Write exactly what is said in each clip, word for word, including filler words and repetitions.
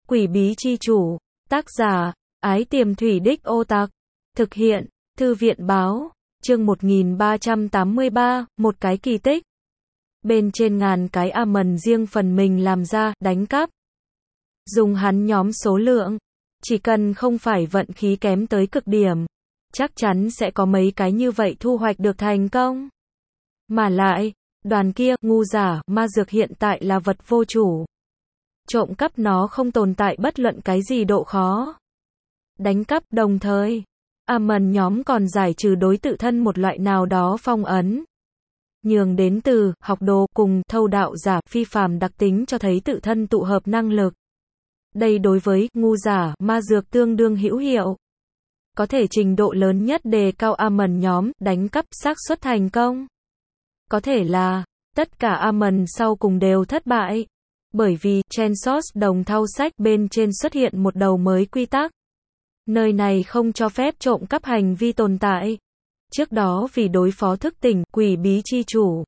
Quỷ bí chi chủ, tác giả, Ái Tiềm Thủy Đích Ô Tạc, thực hiện, Thư viện báo, chương một nghìn ba trăm tám mươi ba, một cái kỳ tích. Bên trên ngàn cái Amon riêng phần mình làm ra, đánh cắp. Dùng hắn nhóm số lượng, chỉ cần không phải vận khí kém tới cực điểm, chắc chắn sẽ có mấy cái như vậy thu hoạch được thành công. Mà lại, đoàn kia, ngu giả, ma dược hiện tại là vật vô chủ. Trộm cắp nó không tồn tại bất luận cái gì độ khó. Đánh cắp đồng thời, Amon nhóm còn giải trừ đối tự thân một loại nào đó phong ấn. Nhường đến từ, học đồ, cùng, thâu đạo giả, phi phàm đặc tính cho thấy tự thân tụ hợp năng lực. Đây đối với, ngu giả, ma dược tương đương hữu hiệu. Có thể trình độ lớn nhất đề cao Amon nhóm, đánh cắp xác suất thành công. Có thể là, tất cả Amon sau cùng đều thất bại. Bởi vì, trên source đồng thau sách bên trên xuất hiện một đầu mới quy tắc. Nơi này không cho phép trộm cắp hành vi tồn tại. Trước đó vì đối phó thức tỉnh, quỷ bí chi chủ,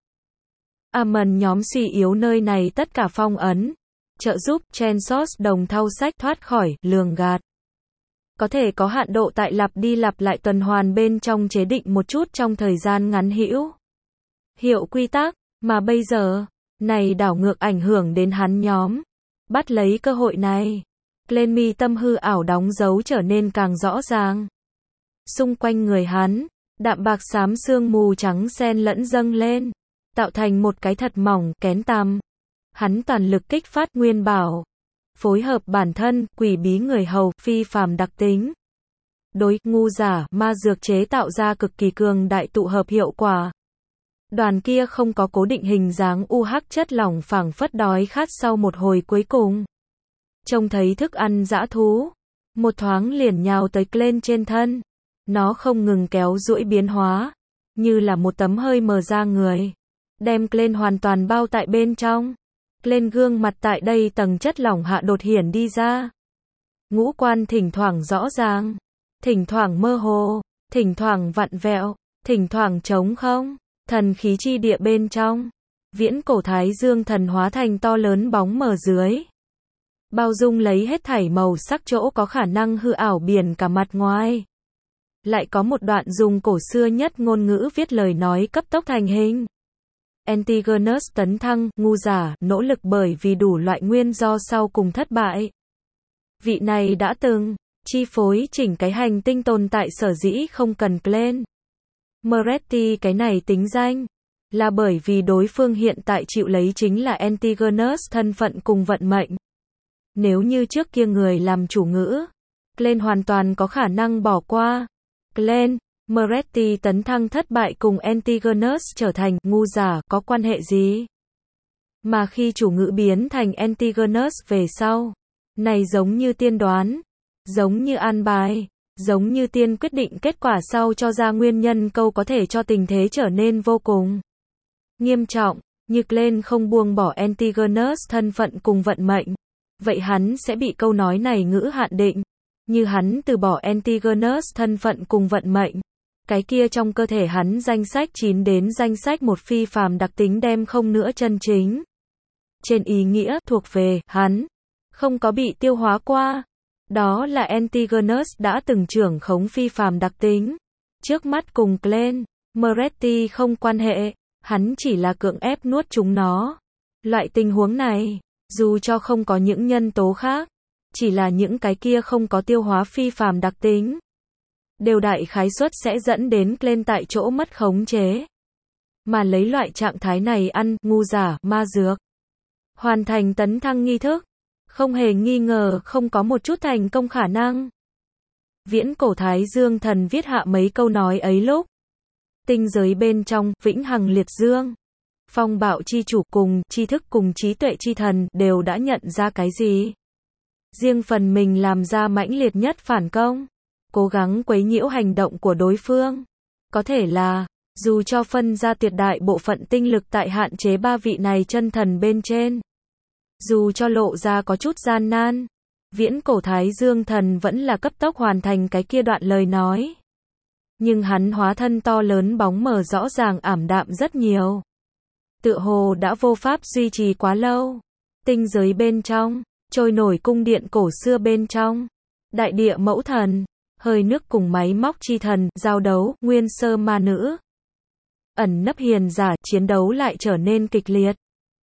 Amon nhóm suy yếu nơi này tất cả phong ấn, trợ giúp trên source đồng thau sách thoát khỏi lường gạt. Có thể có hạn độ tại lặp đi lặp lại tuần hoàn bên trong chế định một chút trong thời gian ngắn hữu hiệu quy tắc, mà bây giờ, này đảo ngược ảnh hưởng đến hắn nhóm. Bắt lấy cơ hội này, lên mi tâm hư ảo đóng dấu trở nên càng rõ ràng. Xung quanh người hắn, đạm bạc xám sương mù trắng xen lẫn dâng lên, tạo thành một cái thật mỏng, kén tăm. Hắn toàn lực kích phát nguyên bảo, phối hợp bản thân, quỷ bí người hầu, phi phàm đặc tính. Đối, ngu giả, ma dược chế tạo ra cực kỳ cường đại tụ hợp hiệu quả. Đoàn kia không có cố định hình dáng u hắc chất lỏng phảng phất đói khát sau một hồi cuối cùng. Trông thấy thức ăn dã thú, một thoáng liền nhào tới lên trên thân. Nó không ngừng kéo duỗi biến hóa, như là một tấm hơi mờ ra người, đem lên hoàn toàn bao tại bên trong. Lên gương mặt tại đây tầng chất lỏng hạ đột hiển đi ra. Ngũ quan thỉnh thoảng rõ ràng, thỉnh thoảng mơ hồ, thỉnh thoảng vặn vẹo, thỉnh thoảng trống không. Thần khí chi địa bên trong, viễn cổ thái dương thần hóa thành to lớn bóng mờ dưới. Bao dung lấy hết thảy màu sắc chỗ có khả năng hư ảo biển cả mặt ngoài. Lại có một đoạn dùng cổ xưa nhất ngôn ngữ viết lời nói cấp tốc thành hình. Antigonus tấn thăng, ngu giả, nỗ lực bởi vì đủ loại nguyên do sau cùng thất bại. Vị này đã từng chi phối chỉnh cái hành tinh tồn tại sở dĩ không cần Glenn Moretti cái này tính danh, là bởi vì đối phương hiện tại chịu lấy chính là Antigonus thân phận cùng vận mệnh. Nếu như trước kia người làm chủ ngữ, Glenn hoàn toàn có khả năng bỏ qua. Glenn Moretti tấn thăng thất bại cùng Antigonus trở thành ngu giả có quan hệ gì? Mà khi chủ ngữ biến thành Antigonus về sau, này giống như tiên đoán, giống như an bài, giống như tiên quyết định kết quả sau cho ra nguyên nhân câu có thể cho tình thế trở nên vô cùng nghiêm trọng. Như Glenn không buông bỏ Antigonus thân phận cùng vận mệnh, vậy hắn sẽ bị câu nói này ngữ hạn định. Như hắn từ bỏ Antigonus thân phận cùng vận mệnh, cái kia trong cơ thể hắn danh sách chín đến danh sách một phi phàm đặc tính đem không nữa chân chính. Trên ý nghĩa thuộc về hắn, không có bị tiêu hóa qua. Đó là Antigonus đã từng trưởng khống phi phàm đặc tính. Trước mắt cùng Glenn Moretti không quan hệ, hắn chỉ là cưỡng ép nuốt chúng nó. Loại tình huống này, dù cho không có những nhân tố khác, chỉ là những cái kia không có tiêu hóa phi phàm đặc tính, đều đại khái suất sẽ dẫn đến Glenn tại chỗ mất khống chế. Mà lấy loại trạng thái này ăn, ngu giả, ma dược, hoàn thành tấn thăng nghi thức, không hề nghi ngờ không có một chút thành công khả năng. Viễn cổ thái dương thần viết hạ mấy câu nói ấy lúc, tinh giới bên trong, vĩnh hằng liệt dương, phong bạo chi chủ cùng, tri thức cùng trí tuệ chi thần đều đã nhận ra cái gì. Riêng phần mình làm ra mãnh liệt nhất phản công, cố gắng quấy nhiễu hành động của đối phương. Có thể là, dù cho phân ra tuyệt đại bộ phận tinh lực tại hạn chế ba vị này chân thần bên trên, dù cho lộ ra có chút gian nan, viễn cổ thái dương thần vẫn là cấp tốc hoàn thành cái kia đoạn lời nói. Nhưng hắn hóa thân to lớn bóng mờ rõ ràng ảm đạm rất nhiều. Tựa hồ đã vô pháp duy trì quá lâu. Tinh giới bên trong, trôi nổi cung điện cổ xưa bên trong. Đại địa mẫu thần, hơi nước cùng máy móc chi thần, giao đấu, nguyên sơ ma nữ. Ẩn nấp hiền giả, chiến đấu lại trở nên kịch liệt.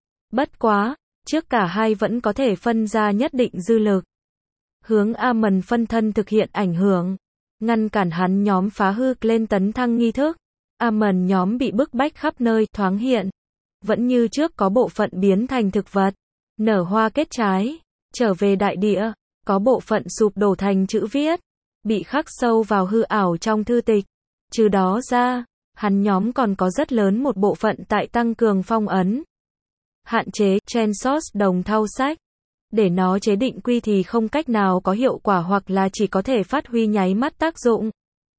Bất quá, trước cả hai vẫn có thể phân ra nhất định dư lực. Hướng Amon phân thân thực hiện ảnh hưởng, ngăn cản hắn nhóm phá hư lên tấn thăng nghi thức. Amon nhóm bị bức bách khắp nơi, thoáng hiện. Vẫn như trước có bộ phận biến thành thực vật, nở hoa kết trái, trở về đại địa, có bộ phận sụp đổ thành chữ viết, bị khắc sâu vào hư ảo trong thư tịch. Trừ đó ra, hắn nhóm còn có rất lớn một bộ phận tại tăng cường phong ấn. Hạn chế, chain source đồng thau sách. Để nó chế định quy thì không cách nào có hiệu quả hoặc là chỉ có thể phát huy nháy mắt tác dụng.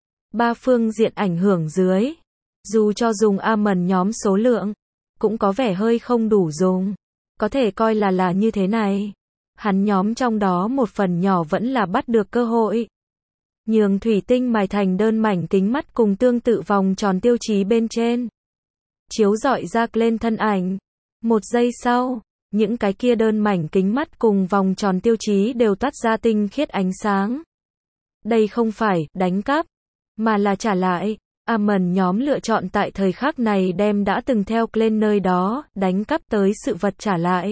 Ba phương diện ảnh hưởng dưới. Dù cho dùng Amon nhóm số lượng, cũng có vẻ hơi không đủ dùng. Có thể coi là là như thế này. Hắn nhóm trong đó một phần nhỏ vẫn là bắt được cơ hội. Nhường thủy tinh mài thành đơn mảnh kính mắt cùng tương tự vòng tròn tiêu chí bên trên. Chiếu rọi ra lên thân ảnh. Một giây sau, những cái kia đơn mảnh kính mắt cùng vòng tròn tiêu chí đều toát ra tinh khiết ánh sáng. Đây không phải đánh cắp, mà là trả lại. Amon nhóm lựa chọn tại thời khắc này đem đã từng theo lên nơi đó, đánh cắp tới sự vật trả lại.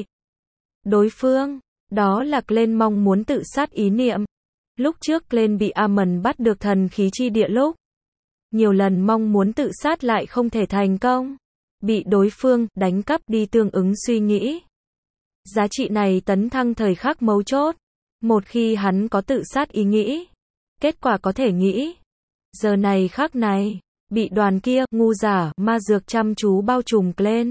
Đối phương, đó là lên mong muốn tự sát ý niệm. Lúc trước lên bị Amon bắt được thần khí chi địa lúc. Nhiều lần mong muốn tự sát lại không thể thành công. Bị đối phương đánh cắp đi tương ứng suy nghĩ. Giá trị này tấn thăng thời khắc mấu chốt. Một khi hắn có tự sát ý nghĩ, kết quả có thể nghĩ. Giờ này khắc này, bị đoàn kia, ngu giả, ma dược chăm chú bao trùm lên.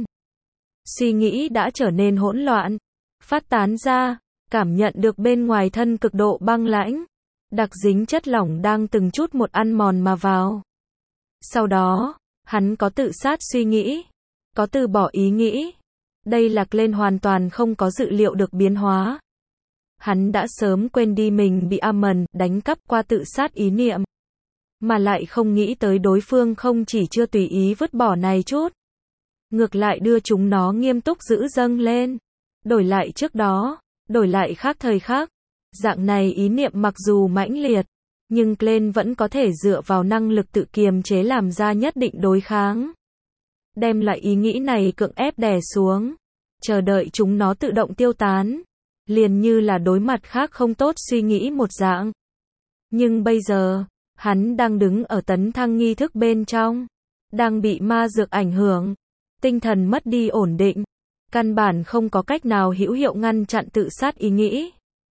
Suy nghĩ đã trở nên hỗn loạn. Phát tán ra, cảm nhận được bên ngoài thân cực độ băng lãnh. Đặc dính chất lỏng đang từng chút một ăn mòn mà vào. Sau đó, hắn có tự sát suy nghĩ. Có từ bỏ ý nghĩ. Đây là lên hoàn toàn không có dự liệu được biến hóa. Hắn đã sớm quên đi mình bị Amon đánh cắp qua tự sát ý niệm. Mà lại không nghĩ tới đối phương không chỉ chưa tùy ý vứt bỏ này chút. Ngược lại đưa chúng nó nghiêm túc giữ dâng lên. Đổi lại trước đó, đổi lại khác thời khác. Dạng này ý niệm mặc dù mãnh liệt, nhưng Glenn vẫn có thể dựa vào năng lực tự kiềm chế làm ra nhất định đối kháng. Đem lại ý nghĩ này cưỡng ép đè xuống, chờ đợi chúng nó tự động tiêu tán, liền như là đối mặt khác không tốt suy nghĩ một dạng. Nhưng bây giờ, hắn đang đứng ở tấn thăng nghi thức bên trong, đang bị ma dược ảnh hưởng, tinh thần mất đi ổn định, căn bản không có cách nào hữu hiệu ngăn chặn tự sát ý nghĩ.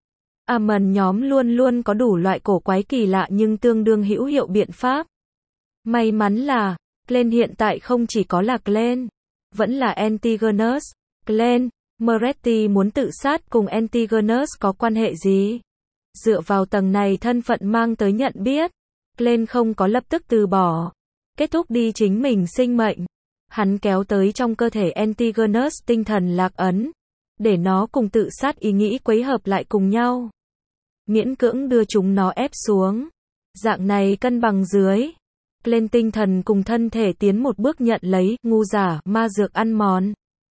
Amon nhóm luôn luôn có đủ loại cổ quái kỳ lạ nhưng tương đương hữu hiệu biện pháp. May mắn là, Glenn hiện tại không chỉ có là Glenn, vẫn là Antigonus. Glenn, Moretti muốn tự sát cùng Antigonus có quan hệ gì? Dựa vào tầng này thân phận mang tới nhận biết, Glenn không có lập tức từ bỏ, kết thúc đi chính mình sinh mệnh. Hắn kéo tới trong cơ thể Antigonus tinh thần lạc ấn, để nó cùng tự sát ý nghĩ quấy hợp lại cùng nhau. Miễn cưỡng đưa chúng nó ép xuống. Dạng này cân bằng dưới. Lên tinh thần cùng thân thể tiến một bước nhận lấy, ngu giả, ma dược ăn mòn.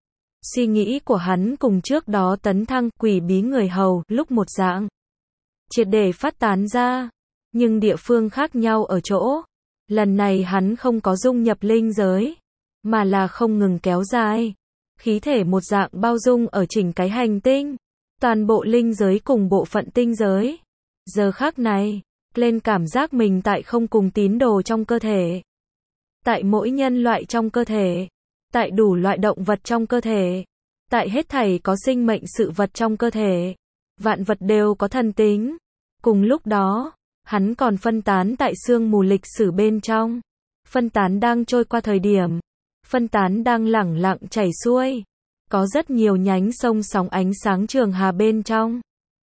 Suy nghĩ của hắn cùng trước đó tấn thăng, quỷ bí người hầu, lúc một dạng. Triệt để phát tán ra. Nhưng địa phương khác nhau ở chỗ. Lần này hắn không có dung nhập linh giới. Mà là không ngừng kéo dài. Khí thể một dạng bao dung ở chỉnh cái hành tinh. Toàn bộ linh giới cùng bộ phận tinh giới. Giờ khác này, lên cảm giác mình tại không cùng tín đồ trong cơ thể. Tại mỗi nhân loại trong cơ thể. Tại đủ loại động vật trong cơ thể. Tại hết thảy có sinh mệnh sự vật trong cơ thể. Vạn vật đều có thần tính. Cùng lúc đó, hắn còn phân tán tại sương mù lịch sử bên trong. Phân tán đang trôi qua thời điểm. Phân tán đang lẳng lặng chảy xuôi. Có rất nhiều nhánh sông sóng ánh sáng trường hà bên trong.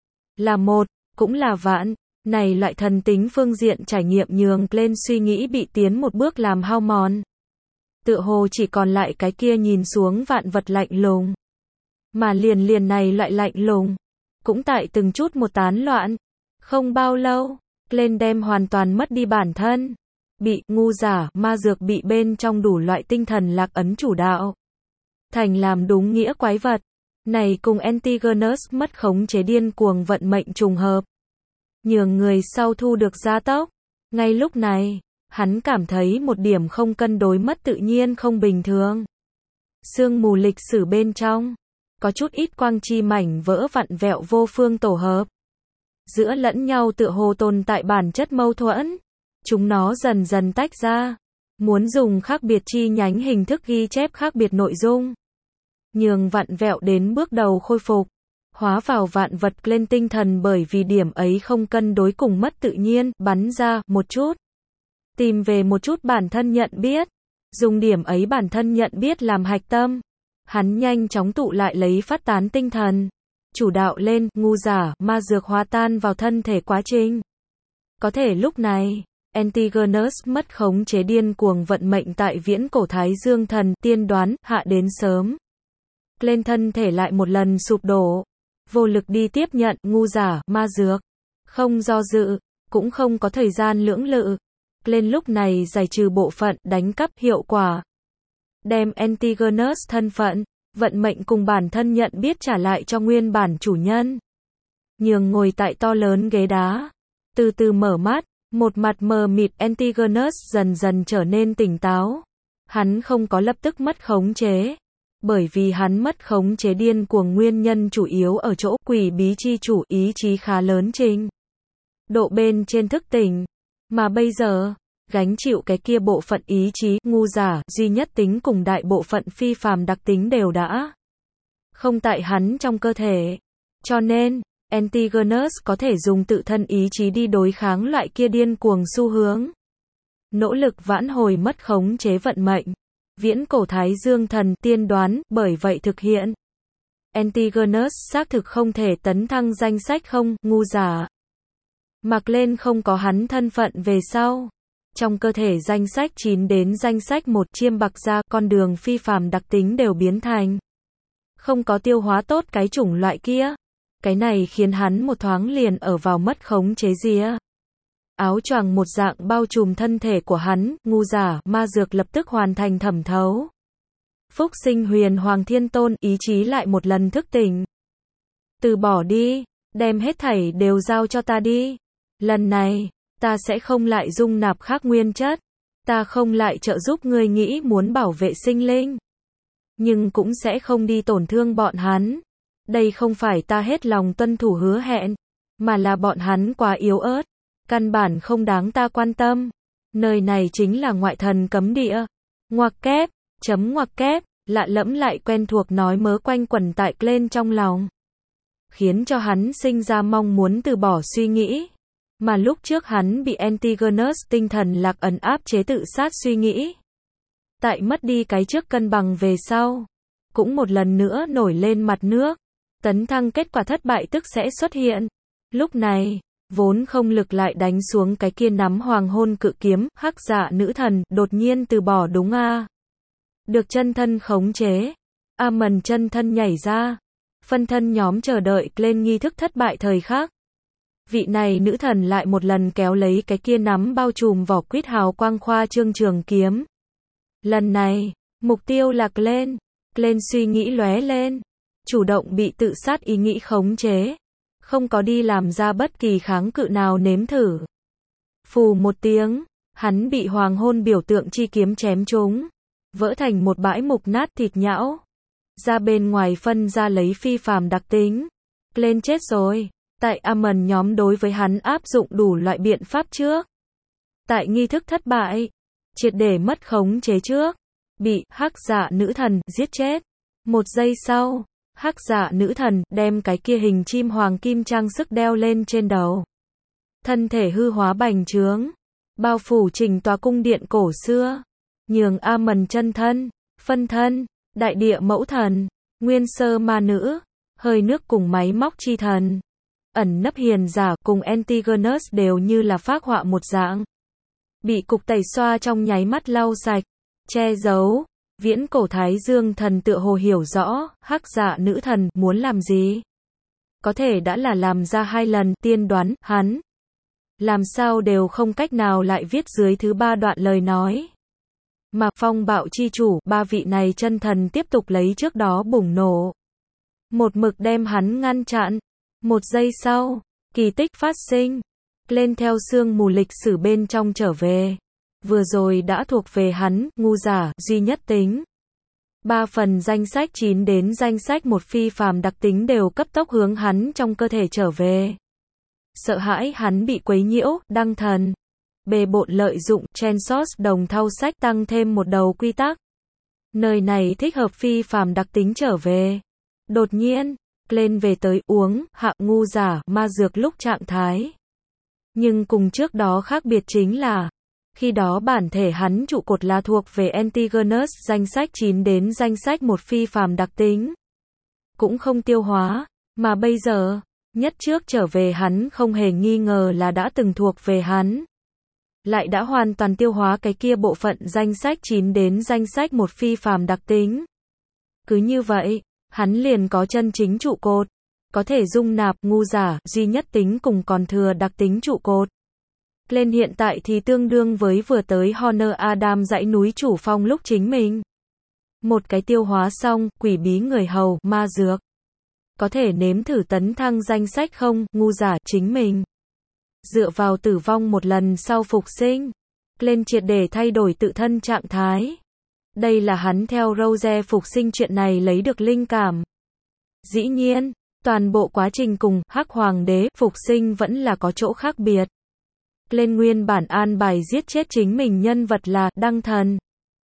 Là một, cũng là vạn. Này loại thần tính phương diện trải nghiệm nhường lên suy nghĩ bị tiến một bước làm hao mòn. Tựa hồ chỉ còn lại cái kia nhìn xuống vạn vật lạnh lùng. Mà liền liền này loại lạnh lùng. Cũng tại từng chút một tán loạn. Không bao lâu, lên đem hoàn toàn mất đi bản thân. Bị, ngu giả, ma dược bị bên trong đủ loại tinh thần lạc ấn chủ đạo. Thành làm đúng nghĩa quái vật. Này cùng Antigonus mất khống chế điên cuồng vận mệnh trùng hợp, nhường người sau thu được gia tốc. Ngay lúc này, hắn cảm thấy một điểm không cân đối mất tự nhiên không bình thường. Sương mù lịch sử bên trong, có chút ít quang chi mảnh vỡ vặn vẹo vô phương tổ hợp. Giữa lẫn nhau tựa hồ tồn tại bản chất mâu thuẫn. Chúng nó dần dần tách ra, muốn dùng khác biệt chi nhánh hình thức ghi chép khác biệt nội dung. Nhường vặn vẹo đến bước đầu khôi phục, hóa vào vạn vật lên tinh thần bởi vì điểm ấy không cân đối cùng mất tự nhiên, bắn ra một chút. Tìm về một chút bản thân nhận biết, dùng điểm ấy bản thân nhận biết làm hạch tâm. Hắn nhanh chóng tụ lại lấy phát tán tinh thần, chủ đạo lên, ngu giả, ma dược hóa tan vào thân thể quá trình. Có thể lúc này, Antigonus mất khống chế điên cuồng vận mệnh tại viễn cổ Thái Dương thần tiên đoán hạ đến sớm. Lên thân thể lại một lần sụp đổ, vô lực đi tiếp nhận ngu giả, ma dược. Không do dự, cũng không có thời gian lưỡng lự. Lên lúc này giải trừ bộ phận đánh cắp hiệu quả. Đem Antigonus thân phận, vận mệnh cùng bản thân nhận biết trả lại cho nguyên bản chủ nhân. Nhường ngồi tại to lớn ghế đá, từ từ mở mắt, một mặt mờ mịt Antigonus dần dần trở nên tỉnh táo. Hắn không có lập tức mất khống chế, bởi vì hắn mất khống chế điên cuồng nguyên nhân chủ yếu ở chỗ quỷ bí chi chủ ý chí khá lớn trình độ bên trên thức tỉnh, mà bây giờ, gánh chịu cái kia bộ phận ý chí, ngu giả, duy nhất tính cùng đại bộ phận phi phàm đặc tính đều đã không tại hắn trong cơ thể. Cho nên, Antigonus có thể dùng tự thân ý chí đi đối kháng loại kia điên cuồng xu hướng. Nỗ lực vãn hồi mất khống chế vận mệnh. Viễn cổ Thái Dương thần tiên đoán, bởi vậy thực hiện. Antigonus xác thực không thể tấn thăng danh sách không, ngu giả. Mặc lên không có hắn thân phận về sau. Trong cơ thể danh sách chín đến danh sách một chiêm bạc ra, con đường phi phàm đặc tính đều biến thành. Không có tiêu hóa tốt cái chủng loại kia. Cái này khiến hắn một thoáng liền ở vào mất khống chế rìa. Áo choàng một dạng bao trùm thân thể của hắn, ngu giả, ma dược lập tức hoàn thành thẩm thấu. Phúc sinh huyền hoàng thiên tôn, ý chí lại một lần thức tỉnh. Từ bỏ đi, đem hết thảy đều giao cho ta đi. Lần này, ta sẽ không lại dung nạp khác nguyên chất. Ta không lại trợ giúp ngươi nghĩ muốn bảo vệ sinh linh. Nhưng cũng sẽ không đi tổn thương bọn hắn. Đây không phải ta hết lòng tuân thủ hứa hẹn, mà là bọn hắn quá yếu ớt. Căn bản không đáng ta quan tâm. Nơi này chính là ngoại thần cấm địa. Ngoặc kép, chấm ngoặc kép, lạ lẫm lại quen thuộc nói mớ quanh quẩn tại lên trong lòng. Khiến cho hắn sinh ra mong muốn từ bỏ suy nghĩ. Mà lúc trước hắn bị Antigonus tinh thần lạc ẩn áp chế tự sát suy nghĩ. Tại mất đi cái trước cân bằng về sau. Cũng một lần nữa nổi lên mặt nước. Tấn thăng kết quả thất bại tức sẽ xuất hiện. Lúc này, vốn không lực lại đánh xuống cái kia nắm hoàng hôn cự kiếm, hắc dạ nữ thần, đột nhiên từ bỏ đúng a à. Được chân thân khống chế. Amon chân thân nhảy ra. Phân thân nhóm chờ đợi lên nghi thức thất bại thời khắc. Vị này nữ thần lại một lần kéo lấy cái kia nắm bao trùm vỏ quýt hào quang khoa trương trường kiếm. Lần này, mục tiêu là Glenn. Glenn suy nghĩ lóe lên. Chủ động bị tự sát ý nghĩ khống chế. Không có đi làm ra bất kỳ kháng cự nào nếm thử. Phù một tiếng, hắn bị hoàng hôn biểu tượng chi kiếm chém trúng. Vỡ thành một bãi mục nát thịt nhão. Ra bên ngoài phân ra lấy phi phàm đặc tính. Glenn chết rồi. Tại Amon nhóm đối với hắn áp dụng đủ loại biện pháp trước. Tại nghi thức thất bại, triệt để mất khống chế trước, bị hắc dạ nữ thần giết chết. Một giây sau, hắc dạ nữ thần đem cái kia hình chim hoàng kim trang sức đeo lên trên đầu. Thân thể hư hóa bành trướng, bao phủ chỉnh tòa cung điện cổ xưa, nhường Amon chân thân, phân thân, đại địa mẫu thần, nguyên sơ ma nữ, hơi nước cùng máy móc chi thần. Ẩn nấp hiền giả cùng Antigonus đều như là phác họa một dạng. Bị cục tẩy xoa trong nháy mắt lau sạch, che giấu. Viễn cổ Thái Dương thần tựa hồ hiểu rõ, hắc dạ nữ thần muốn làm gì. Có thể đã là làm ra hai lần tiên đoán, hắn. Làm sao đều không cách nào lại viết dưới thứ ba đoạn lời nói. Mà phong bạo chi chủ, ba vị này chân thần tiếp tục lấy trước đó bùng nổ. một mực đem hắn ngăn chặn. Một giây sau, kỳ tích phát sinh. Lên theo sương mù lịch sử bên trong trở về. Vừa rồi đã thuộc về hắn, ngu giả, duy nhất tính. Ba phần danh sách chín đến danh sách một phi phàm đặc tính đều cấp tốc hướng hắn trong cơ thể trở về. Sợ hãi hắn bị quấy nhiễu, đăng thần. Bề bộn lợi dụng, Chansos đồng thau sách tăng thêm một đầu quy tắc. Nơi này thích hợp phi phàm đặc tính trở về. Đột nhiên, lên về tới uống, hạ ngu giả, ma dược lúc trạng thái. Nhưng cùng trước đó khác biệt chính là, khi đó bản thể hắn trụ cột là thuộc về Antigonus danh sách chín đến danh sách một phi phàm đặc tính. Cũng không tiêu hóa, mà bây giờ, nhất trước trở về hắn không hề nghi ngờ là đã từng thuộc về hắn. Lại đã hoàn toàn tiêu hóa cái kia bộ phận danh sách chín đến danh sách một phi phàm đặc tính. Cứ như vậy, hắn liền có chân chính trụ cột, có thể dung nạp ngu giả, duy nhất tính cùng còn thừa đặc tính trụ cột. Lên hiện tại thì tương đương với vừa tới Honor Adam dãy núi chủ phong lúc chính mình. Một cái tiêu hóa xong, quỷ bí người hầu, ma dược. Có thể nếm thử tấn thăng danh sách không, ngu giả, chính mình. Dựa vào tử vong một lần sau phục sinh. Lên triệt để thay đổi tự thân trạng thái. Đây là hắn theo Rose phục sinh chuyện này lấy được linh cảm. Dĩ nhiên, toàn bộ quá trình cùng Hắc Hoàng đế phục sinh vẫn là có chỗ khác biệt. Lên nguyên bản an bài giết chết chính mình nhân vật là đăng thần.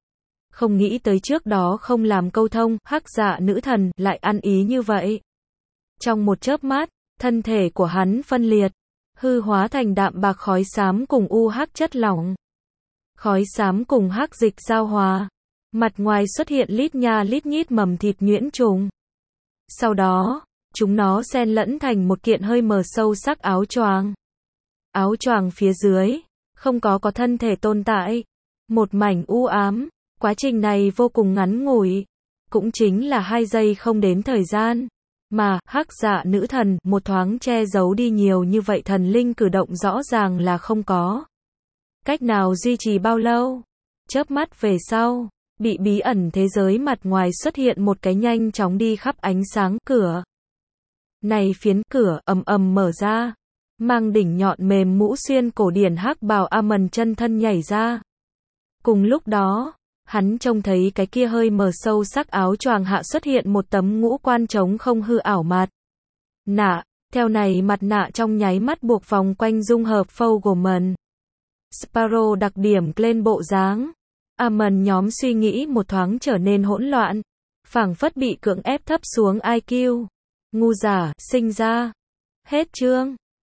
Không nghĩ tới trước đó không làm câu thông, hắc dạ nữ thần lại ăn ý như vậy. Trong một chớp mắt, thân thể của hắn phân liệt, hư hóa thành đạm bạc khói xám cùng u hắc chất lỏng. Khói xám cùng hắc dịch giao hòa, mặt ngoài xuất hiện lít nha lít nhít mầm thịt nhuyễn trùng. Sau đó, chúng nó xen lẫn thành một kiện hơi mờ sâu sắc áo choàng. Áo choàng phía dưới, không có có thân thể tồn tại. Một mảnh u ám, quá trình này vô cùng ngắn ngủi. Cũng chính là hai giây không đến thời gian. Mà, hắc dạ nữ thần, một thoáng che giấu đi nhiều như vậy thần linh cử động rõ ràng là không có. Cách nào duy trì bao lâu? Chớp mắt về sau, bị bí ẩn thế giới mặt ngoài xuất hiện một cái nhanh chóng đi khắp ánh sáng cửa. Này phiến cửa ầm ầm mở ra. Mang đỉnh nhọn mềm mũ xuyên cổ điển hắc bào Amon chân thân nhảy ra. Cùng lúc đó, hắn trông thấy cái kia hơi mờ sâu sắc áo choàng hạ xuất hiện một tấm ngũ quan trống không hư ảo mặt nạ, theo này mặt nạ trong nháy mắt buộc vòng quanh dung hợp Fogelman. Sparrow đặc điểm lên bộ dáng. Amon nhóm suy nghĩ một thoáng trở nên hỗn loạn, phảng phất bị cưỡng ép thấp xuống i kiu. Ngu giả, sinh ra. Hết chương.